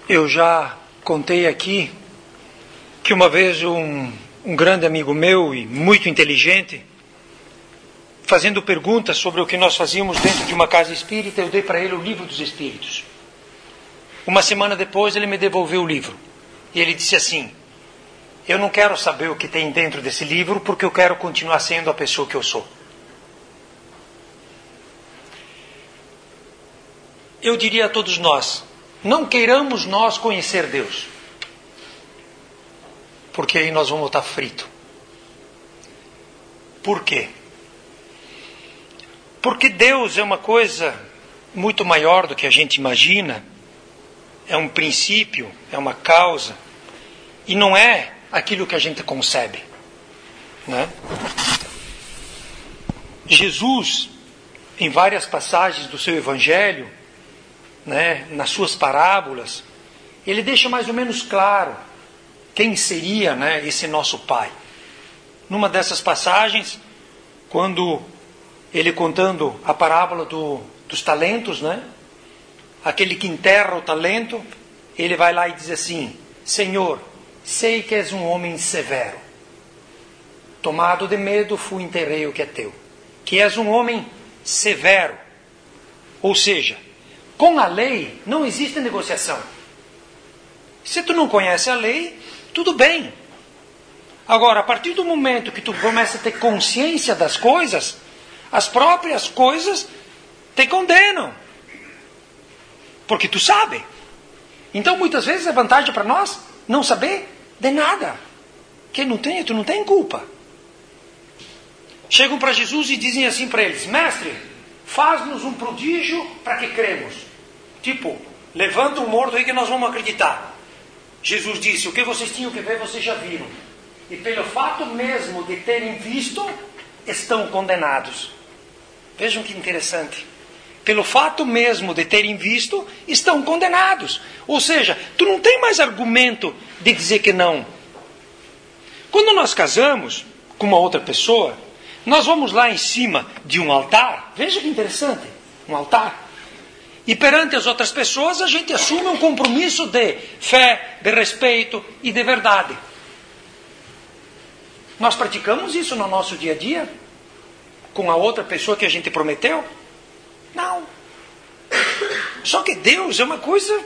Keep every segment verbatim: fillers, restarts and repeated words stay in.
Eu já contei aqui que uma vez um, um grande amigo meu e muito inteligente, fazendo perguntas sobre o que nós fazíamos dentro de uma casa espírita, eu dei para ele o livro dos Espíritos. Uma semana depois ele me devolveu o livro. E ele disse assim: eu não quero saber o que tem dentro desse livro, porque eu quero continuar sendo a pessoa que eu sou. Eu diria a todos nós, não queiramos nós conhecer Deus, porque aí nós vamos estar fritos. Por quê? Porque Deus é uma coisa muito maior do que a gente imagina, é um princípio, é uma causa, e não é aquilo que a gente concebe, né? Jesus, em várias passagens do seu Evangelho, né, nas suas parábolas, ele deixa mais ou menos claro quem seria, né, esse nosso Pai. Numa dessas passagens, quando ele contando a parábola do, dos talentos, né, aquele que enterra o talento, ele vai lá e diz assim: Senhor, sei que és um homem severo. Tomado de medo, fui enterrei o que é teu. Que és um homem severo. Ou seja, com a lei não existe negociação. Se tu não conhece a lei, tudo bem. Agora, a partir do momento que tu começa a ter consciência das coisas, as próprias coisas te condenam. Porque tu sabe. Então, muitas vezes é vantagem para nós não saber de nada. Quem não tem, tu não tem culpa. Chegam para Jesus e dizem assim para eles: Mestre, faz-nos um prodígio para que cremos. Tipo, levanta um morto aí que nós vamos acreditar. Jesus disse: o que vocês tinham que ver, vocês já viram. E pelo fato mesmo de terem visto, estão condenados. Vejam que interessante. Pelo fato mesmo de terem visto, estão condenados. Ou seja, tu não tem mais argumento de dizer que não. Quando nós casamos com uma outra pessoa, nós vamos lá em cima de um altar. Veja que interessante, um altar. E perante as outras pessoas a gente assume um compromisso de fé, de respeito e de verdade. Nós praticamos isso no nosso dia a dia? Com a outra pessoa que a gente prometeu? Não. Só que Deus é uma coisa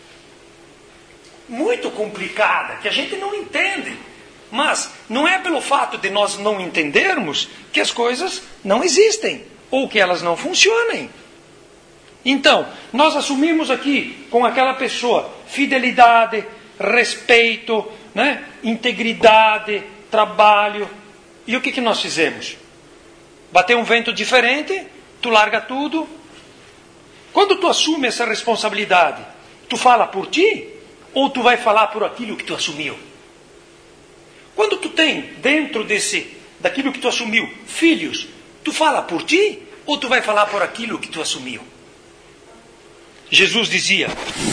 muito complicada, que a gente não entende. Mas não é pelo fato de nós não entendermos que as coisas não existem, ou que elas não funcionem. Então, nós assumimos aqui com aquela pessoa fidelidade, respeito, né, integridade, trabalho. E o que, que nós fizemos? Bateu um vento diferente, tu larga tudo. Quando tu assume essa responsabilidade, tu fala por ti ou tu vai falar por aquilo que tu assumiu? Quando tu tem dentro desse, daquilo que tu assumiu, filhos, tu fala por ti ou tu vai falar por aquilo que tu assumiu? Jesus dizia: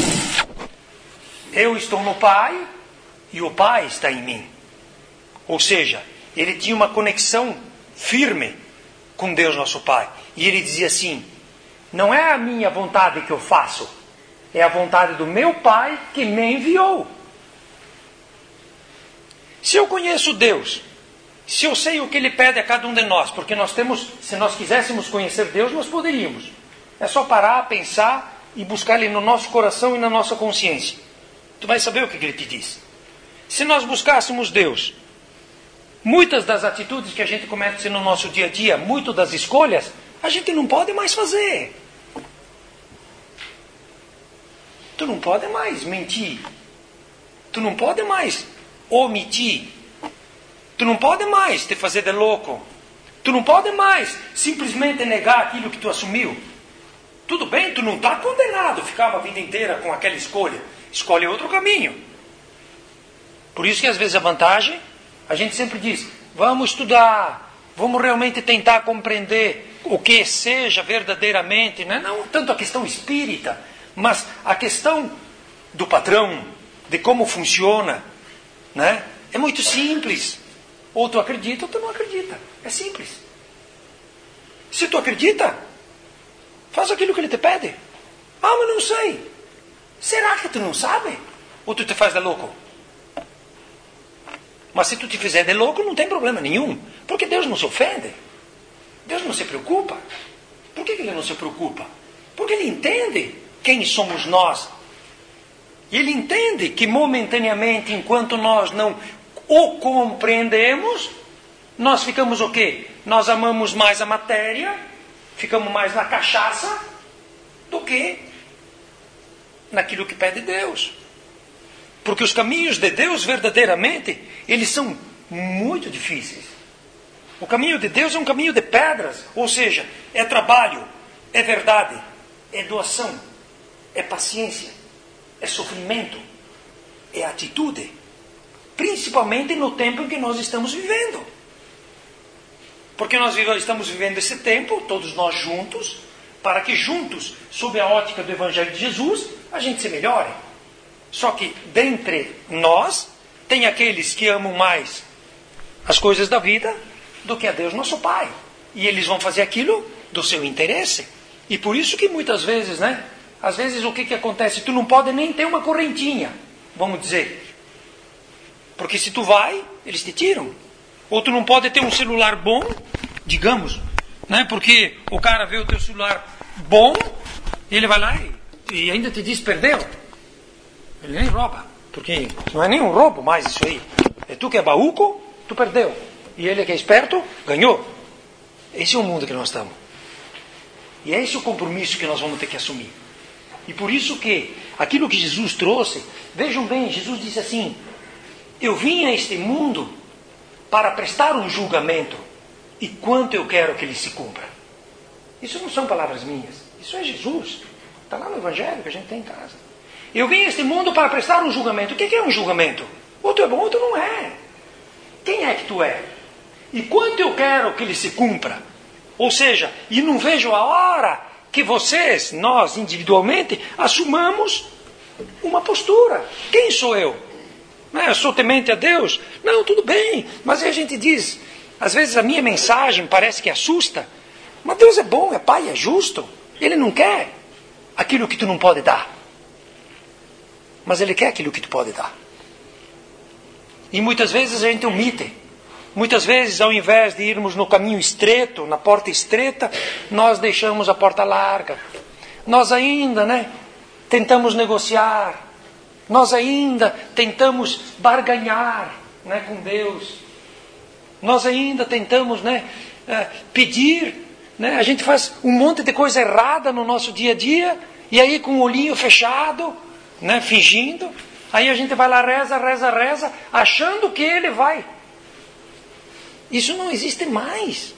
eu estou no Pai e o Pai está em mim. Ou seja, ele tinha uma conexão firme com Deus nosso Pai. E ele dizia assim: não é a minha vontade que eu faço, é a vontade do meu Pai que me enviou. Se eu conheço Deus, se eu sei o que Ele pede a cada um de nós, porque nós temos, se nós quiséssemos conhecer Deus, nós poderíamos. É só parar, pensar e buscar Ele no nosso coração e na nossa consciência. Tu vai saber o que Ele te diz. Se nós buscássemos Deus, muitas das atitudes que a gente comete no nosso dia a dia, muitas das escolhas, a gente não pode mais fazer. Tu não pode mais mentir. Tu não pode mais omitir. Tu não pode mais te fazer de louco. Tu não pode mais simplesmente negar aquilo que tu assumiu. Tudo bem, tu não está condenado a ficar a vida inteira com aquela escolha. Escolhe outro caminho. Por isso que às vezes a vantagem, a gente sempre diz: vamos estudar, vamos realmente tentar compreender o que seja verdadeiramente, né? Não tanto a questão espírita, mas a questão do padrão, de como funciona, né? É muito simples. Ou tu acredita ou tu não acredita. É simples. Se tu acredita, faz aquilo que ele te pede. Ah, mas não sei. Será que tu não sabe? Ou tu te faz de louco? Mas se tu te fizer de louco, não tem problema nenhum. Porque Deus não se ofende. Deus não se preocupa. Por que Ele não se preocupa? Porque Ele entende quem somos nós. E Ele entende que momentaneamente, enquanto nós não o compreendemos, nós ficamos o quê? Nós amamos mais a matéria, ficamos mais na cachaça, do que naquilo que pede Deus. Porque os caminhos de Deus, verdadeiramente, eles são muito difíceis. O caminho de Deus é um caminho de pedras, ou seja, é trabalho, é verdade, é doação, é paciência, é sofrimento, é atitude. Principalmente no tempo em que nós estamos vivendo. Porque nós estamos vivendo esse tempo, todos nós juntos, para que juntos, sob a ótica do Evangelho de Jesus, a gente se melhore. Só que, dentre nós, tem aqueles que amam mais as coisas da vida do que a Deus nosso Pai. E eles vão fazer aquilo do seu interesse. E por isso que muitas vezes, né? Às vezes o que, que acontece? Tu não pode nem ter uma correntinha, vamos dizer. Porque se tu vai, eles te tiram. Ou tu não pode ter um celular bom, digamos, né? Porque o cara vê o teu celular bom, e ele vai lá e, e ainda te diz perdeu. Ele nem rouba, porque não é nem um roubo mais isso aí. É tu que é baúco, tu perdeu. E ele que é esperto, ganhou. Esse é o mundo que nós estamos. E é esse o compromisso que nós vamos ter que assumir. E por isso que aquilo que Jesus trouxe, vejam bem, Jesus disse assim: eu vim a este mundo para prestar um julgamento, e quanto eu quero que ele se cumpra. Isso não são palavras minhas, isso é Jesus. Está lá no Evangelho que a gente tem em casa. Eu vim a este mundo para prestar um julgamento. O que é um julgamento? Ou tu é bom ou tu não é. Quem é que tu é? E quanto eu quero que ele se cumpra? Ou seja, e não vejo a hora que vocês, nós individualmente, assumamos uma postura. Quem sou eu? Não, eu sou temente a Deus? Não, tudo bem. Mas aí a gente diz, às vezes a minha mensagem parece que assusta. Mas Deus é bom, é Pai, é justo. Ele não quer aquilo que tu não pode dar. Mas Ele quer aquilo que tu pode dar. E muitas vezes a gente omite. Muitas vezes, ao invés de irmos no caminho estreito, na porta estreita, nós deixamos a porta larga. Nós ainda, né, tentamos negociar. Nós ainda tentamos barganhar, né, com Deus. Nós ainda tentamos, né, pedir. Né, a gente faz um monte de coisa errada no nosso dia a dia. E aí com o olhinho fechado, né, fingindo. Aí a gente vai lá, reza, reza, reza, achando que Ele vai. Isso não existe mais.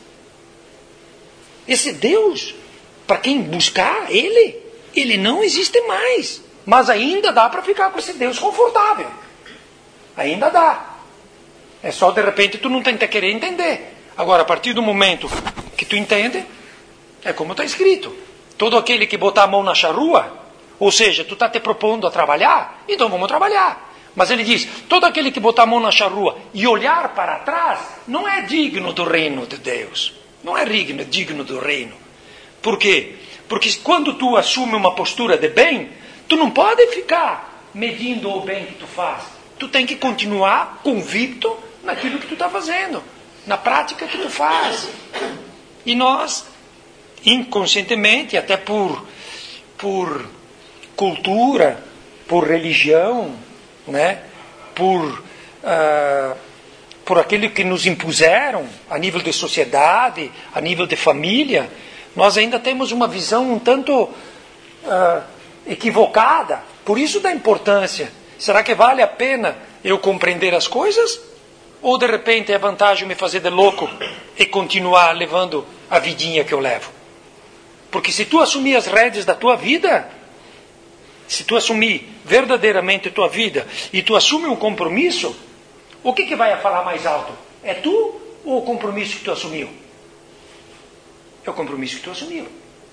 Esse Deus, para quem buscar Ele, Ele não existe mais. Mas ainda dá para ficar com esse Deus confortável. Ainda dá. É só de repente tu não tenta querer entender. Agora, a partir do momento que tu entende, é como está escrito. Todo aquele que botar a mão na charrua, ou seja, tu está te propondo a trabalhar, então vamos trabalhar. Mas ele diz, todo aquele que botar a mão na charrua e olhar para trás, não é digno do reino de Deus. Não é digno, digno do reino. Por quê? Porque quando tu assume uma postura de bem, tu não pode ficar medindo o bem que tu faz. Tu tem que continuar convicto naquilo que tu está fazendo, na prática que tu faz. E nós, inconscientemente, até por, por cultura, por religião, né? por, uh, por aquilo que nos impuseram a nível de sociedade, a nível de família, nós ainda temos uma visão um tanto uh, equivocada. Por isso da importância. Será que vale a pena eu compreender as coisas? Ou de repente é vantagem me fazer de louco e continuar levando a vidinha que eu levo? Porque se tu assumir as rédeas da tua vida, se tu assumir verdadeiramente a tua vida e tu assume um compromisso, o que, que vai falar mais alto? É tu ou o compromisso que tu assumiu? É o compromisso que tu assumiu.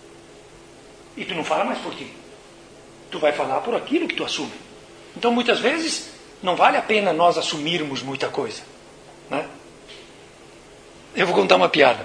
E tu não fala mais por ti. Tu vai falar por aquilo que tu assume. Então muitas vezes não vale a pena nós assumirmos muita coisa, né? Eu vou contar uma piada.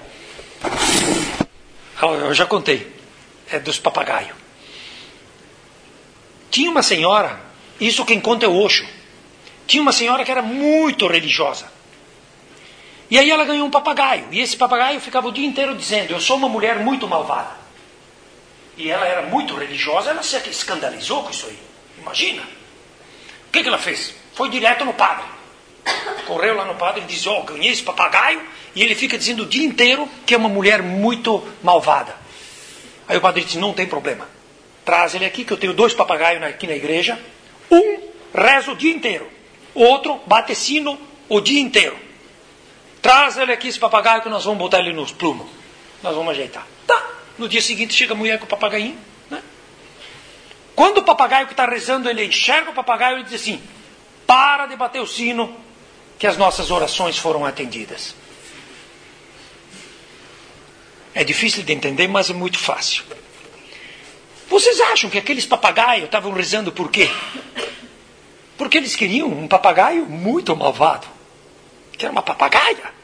Eu já contei. É dos papagaios. Tinha uma senhora, isso quem conta é o Osho, tinha uma senhora que era muito religiosa. E aí ela ganhou um papagaio, e esse papagaio ficava o dia inteiro dizendo, eu sou uma mulher muito malvada. E ela era muito religiosa, ela se escandalizou com isso aí. Imagina. O que, que ela fez? Foi direto no padre. Correu lá no padre e disse, ó, oh, ganhei esse papagaio, e ele fica dizendo o dia inteiro que é uma mulher muito malvada. Aí o padre disse, não tem problema. Traz ele aqui, que eu tenho dois papagaios aqui na igreja. Um reza o dia inteiro. O outro bate sino o dia inteiro. Traz ele aqui, esse papagaio, que nós vamos botar ele nos plumos. Nós vamos ajeitar. Tá. No dia seguinte chega a mulher com o papagainho. Né? Quando o papagaio que está rezando, ele enxerga o papagaio, ele diz assim, para de bater o sino, que as nossas orações foram atendidas. É difícil de entender, mas é muito fácil. Vocês acham que aqueles papagaios estavam rezando por quê? Porque eles queriam um papagaio muito malvado, que era uma papagaia.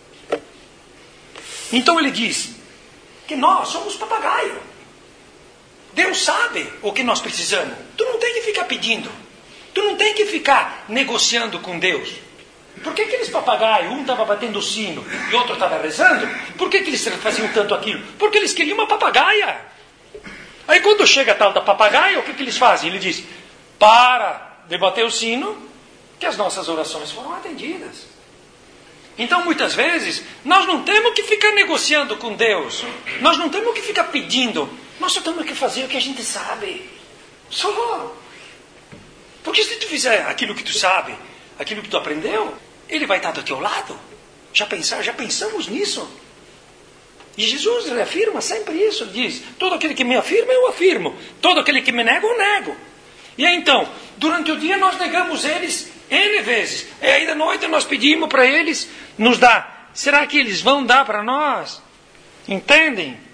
Então ele diz que nós somos papagaio. Deus sabe o que nós precisamos. Tu não tem que ficar pedindo. Tu não tem que ficar negociando com Deus. Por que aqueles papagaios, um estava batendo o sino e outro estava rezando? Por que, que eles faziam tanto aquilo? Porque eles queriam uma papagaia. Aí quando chega a tal da papagaia, o que, que eles fazem? Ele diz, para de bater o sino, que as nossas orações foram atendidas. Então muitas vezes, nós não temos que ficar negociando com Deus. Nós não temos que ficar pedindo. Nós só temos que fazer o que a gente sabe. Só. Porque se tu fizer aquilo que tu sabe, aquilo que tu aprendeu, ele vai estar do teu lado. Já, pensar, já pensamos nisso? E Jesus reafirma sempre isso. Ele diz, todo aquele que me afirma, eu afirmo. Todo aquele que me nega, eu nego. E aí então, durante o dia nós negamos eles N vezes. E aí da noite nós pedimos para eles nos dar. Será que eles vão dar para nós? Entendem?